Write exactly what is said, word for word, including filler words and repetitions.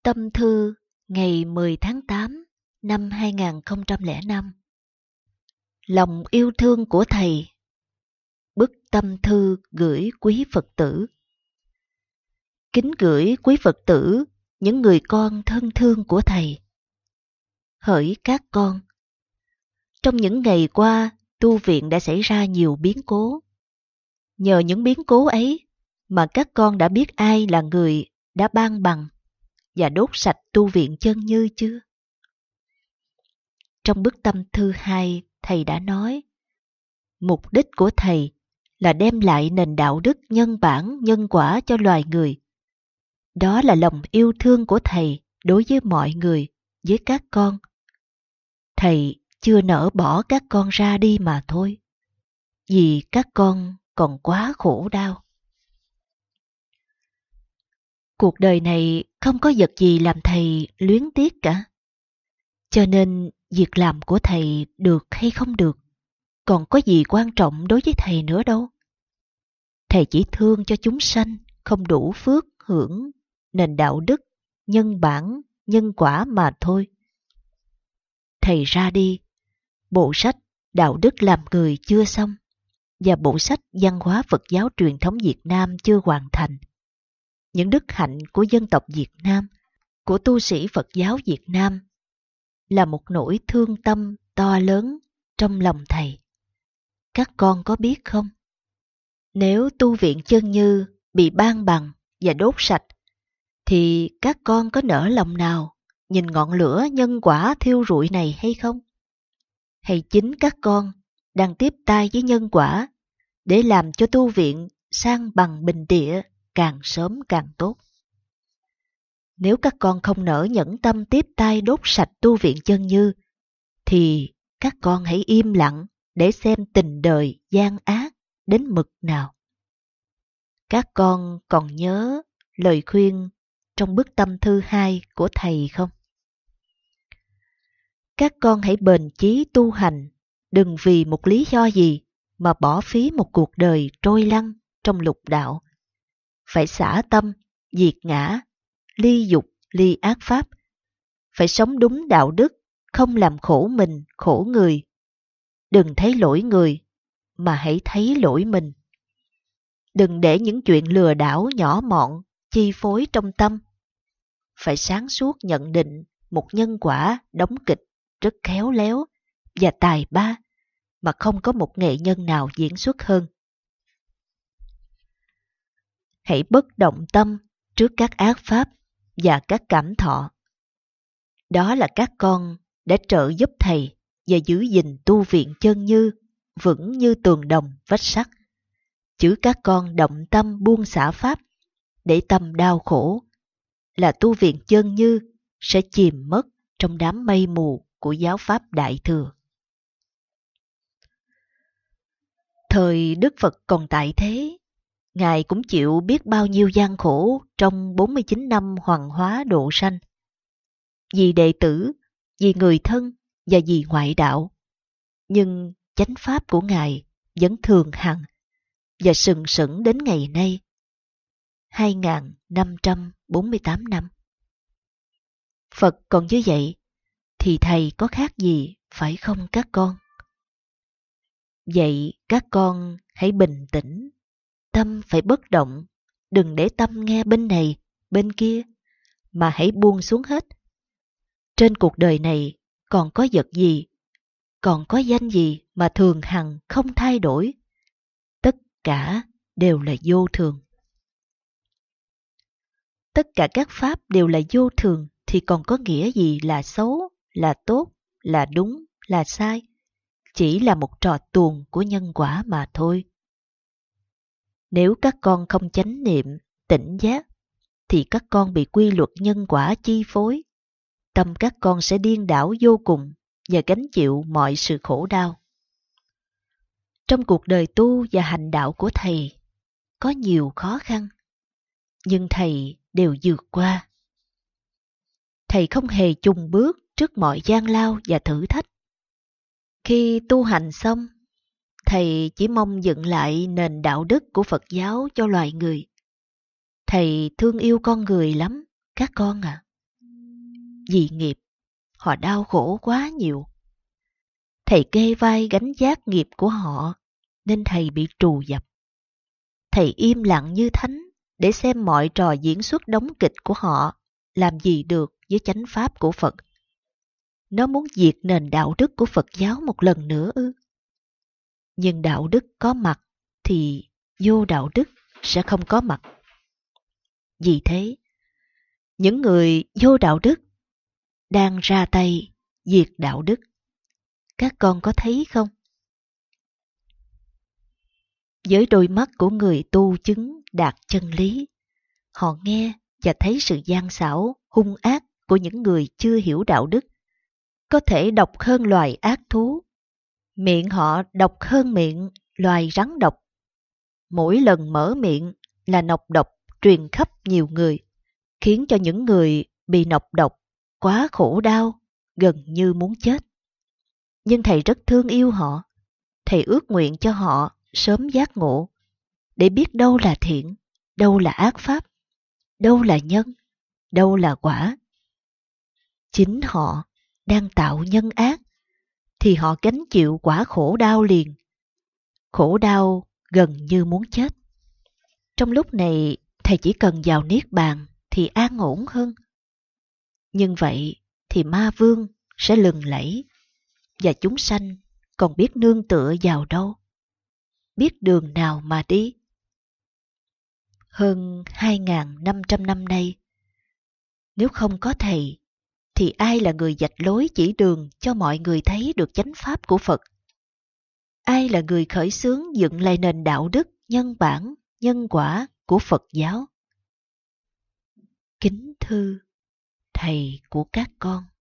Tâm thư ngày mười tháng tám năm hai nghìn không trăm lẻ năm. Lòng yêu thương của Thầy. Bức tâm thư gửi quý Phật tử. Kính gửi quý Phật tử, những người con thân thương của Thầy. Hỡi các con, trong những ngày qua, tu viện đã xảy ra nhiều biến cố. Nhờ những biến cố ấy mà các con đã biết ai là người đã ban bằng và đốt sạch tu viện Chân Như chưa? Trong bức tâm thư hai, Thầy đã nói, mục đích của Thầy là đem lại nền đạo đức nhân bản, nhân quả cho loài người. Đó là lòng yêu thương của Thầy đối với mọi người, với các con. Thầy chưa nỡ bỏ các con ra đi mà thôi, vì các con còn quá khổ đau. Cuộc đời này không có vật gì làm Thầy luyến tiếc cả. Cho nên việc làm của Thầy được hay không được, còn có gì quan trọng đối với Thầy nữa đâu. Thầy chỉ thương cho chúng sanh không đủ phước hưởng nền đạo đức, nhân bản, nhân quả mà thôi. Thầy ra đi, bộ sách Đạo đức làm người chưa xong và bộ sách Văn hóa Phật giáo truyền thống Việt Nam chưa hoàn thành. Những đức hạnh của dân tộc Việt Nam, của tu sĩ Phật giáo Việt Nam là một nỗi thương tâm to lớn trong lòng Thầy. Các con có biết không? Nếu tu viện Chân Như bị ban bằng và đốt sạch, thì các con có nỡ lòng nào nhìn ngọn lửa nhân quả thiêu rụi này hay không? Hay chính các con đang tiếp tay với nhân quả để làm cho tu viện sang bằng bình địa càng sớm càng tốt? Nếu các con không nỡ nhẫn tâm tiếp tay đốt sạch tu viện Chân Như, thì các con hãy im lặng để xem tình đời gian ác đến mực nào. Các con còn nhớ lời khuyên trong bức tâm thư hai của Thầy không? Các con hãy bền chí tu hành, đừng vì một lý do gì mà bỏ phí một cuộc đời trôi lăn trong lục đạo. Phải xả tâm, diệt ngã, ly dục, ly ác pháp. Phải sống đúng đạo đức, không làm khổ mình, khổ người. Đừng thấy lỗi người, mà hãy thấy lỗi mình. Đừng để những chuyện lừa đảo nhỏ mọn chi phối trong tâm. Phải sáng suốt nhận định một nhân quả đóng kịch rất khéo léo và tài ba mà không có một nghệ nhân nào diễn xuất hơn. Hãy bất động tâm trước các ác pháp và các cảm thọ. Đó là các con đã trợ giúp Thầy và giữ gìn tu viện Chân Như vững như tường đồng vách sắt. Chứ các con động tâm buông xả pháp để tâm đau khổ, là tu viện Chân Như sẽ chìm mất trong đám mây mù của giáo pháp Đại Thừa. Thời Đức Phật còn tại thế, Ngài cũng chịu biết bao nhiêu gian khổ trong bốn mươi chín năm hoàng hóa độ sanh. Vì đệ tử, vì người thân và vì ngoại đạo. Nhưng chánh pháp của Ngài vẫn thường hằng và sừng sững đến ngày nay, hai nghìn năm trăm bốn mươi tám năm. Phật còn như vậy, thì Thầy có khác gì phải không các con? Vậy các con hãy bình tĩnh, tâm phải bất động, đừng để tâm nghe bên này, bên kia, mà hãy buông xuống hết. Trên cuộc đời này còn có vật gì, còn có danh gì mà thường hằng không thay đổi? Tất cả đều là vô thường. Tất cả các pháp đều là vô thường thì còn có nghĩa gì là xấu, là tốt, là đúng, là sai? Chỉ là một trò tuồng của nhân quả mà thôi. Nếu các con không chánh niệm, tỉnh giác, thì các con bị quy luật nhân quả chi phối. Tâm các con sẽ điên đảo vô cùng và gánh chịu mọi sự khổ đau. Trong cuộc đời tu và hành đạo của Thầy, có nhiều khó khăn, nhưng Thầy đều vượt qua. Thầy không hề chùn bước trước mọi gian lao và thử thách. Khi tu hành xong, Thầy chỉ mong dựng lại nền đạo đức của Phật giáo cho loài người. Thầy thương yêu con người lắm, các con ạ. À. vì nghiệp, họ đau khổ quá nhiều. Thầy kê vai gánh vác nghiệp của họ, nên thầy bị trù dập. Thầy im lặng như thánh để xem mọi trò diễn xuất đóng kịch của họ làm gì được với chánh pháp của Phật. Nó muốn diệt nền đạo đức của Phật giáo một lần nữa ư? Nhưng đạo đức có mặt thì vô đạo đức sẽ không có mặt. Vì thế, những người vô đạo đức đang ra tay diệt đạo đức. Các con có thấy không? Với đôi mắt của người tu chứng đạt chân lý, họ nghe và thấy sự gian xảo, hung ác của những người chưa hiểu đạo đức. Có thể độc hơn loài ác thú. Miệng họ độc hơn miệng loài rắn độc. Mỗi lần mở miệng là nọc độc truyền khắp nhiều người, khiến cho những người bị nọc độc quá khổ đau, gần như muốn chết. Nhưng thầy rất thương yêu họ. Thầy ước nguyện cho họ sớm giác ngộ, để biết đâu là thiện, đâu là ác pháp, đâu là nhân, đâu là quả. Chính họ đang tạo nhân ác, thì họ gánh chịu quả khổ đau liền. Khổ đau gần như muốn chết. Trong lúc này, thầy chỉ cần vào niết bàn thì an ổn hơn. Nhưng vậy thì ma vương sẽ lừng lẫy, và chúng sanh còn biết nương tựa vào đâu, biết đường nào mà đi. Hơn hai nghìn năm trăm năm nay, nếu không có thầy, thì ai là người vạch lối chỉ đường cho mọi người thấy được chánh pháp của Phật? Ai là người khởi xướng dựng lại nền đạo đức, nhân bản, nhân quả của Phật giáo? Kính thưa thầy của các con.